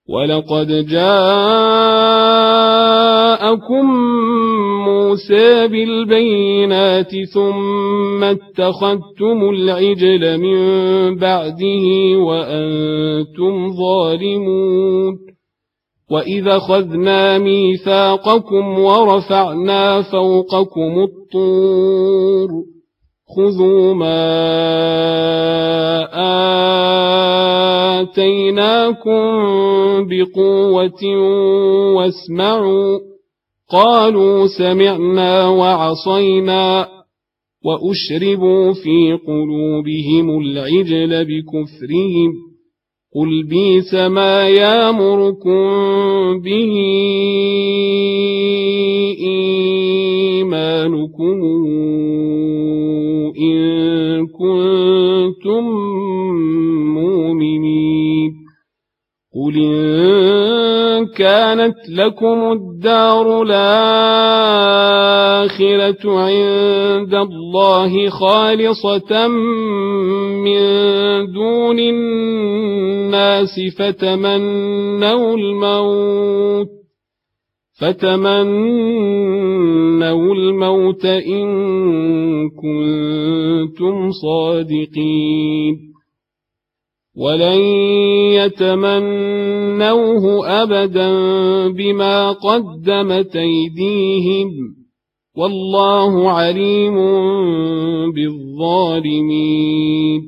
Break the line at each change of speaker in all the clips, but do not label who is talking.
ولقد جاءكم موسى بالبينات ثم اتخذتم العجل من بعده وأنتم ظالمون وإذا أخذنا ميثاقكم ورفعنا فوقكم الطور خذوا ما آتيناكم بقوة واسمعوا قالوا سمعنا وعصينا وأشربوا في قلوبهم العجل بكفرهم قل بئس ما يأمركم به إيمانكم إن كنتم مؤمنين قل إن كانت لكم الدار الآخرة عند الله خالصة من دون الناس فتمنوا الموت إن كنتم صادقين ولن يتمنوه أبدا بما قدمت أيديهم والله عليم بالظالمين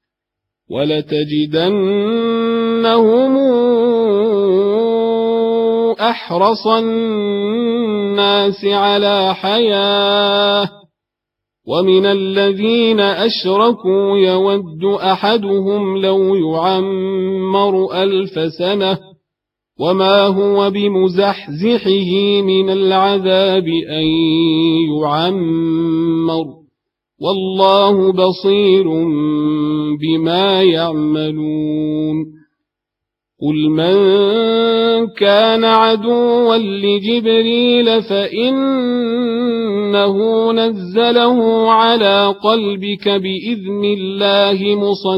ولتجدنهم أحرص الناس على حياة ومن الذين أشركوا يود أحدهم لو يعمر 1000 سنة وما هو بمزحزحه من العذاب أن يعمر والله بصير بما يعملون قل من كان عدوا لجبريل فإنه نزله على قلبك بإذن الله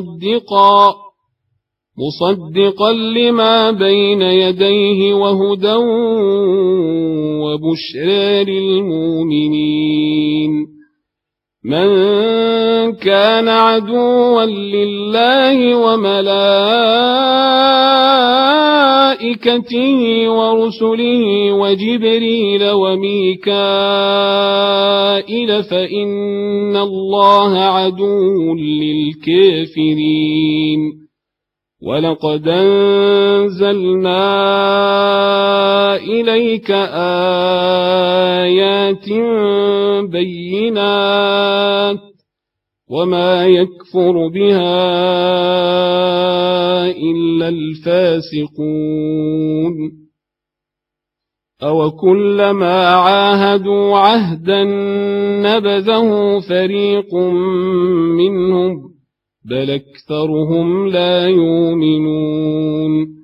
مصدقا لما بين يديه وهدى وبشرى للمؤمنين من كان عدوا لله وملائكته ورسله وجبريل وميكائيل فإن الله عدو للكافرين ولقد أنزلنا إليك آيات بينات وما يكفر بها إلا الفاسقون أوكلما عاهدوا عهدا نبذه فريق منهم بل أكثرهم لا يؤمنون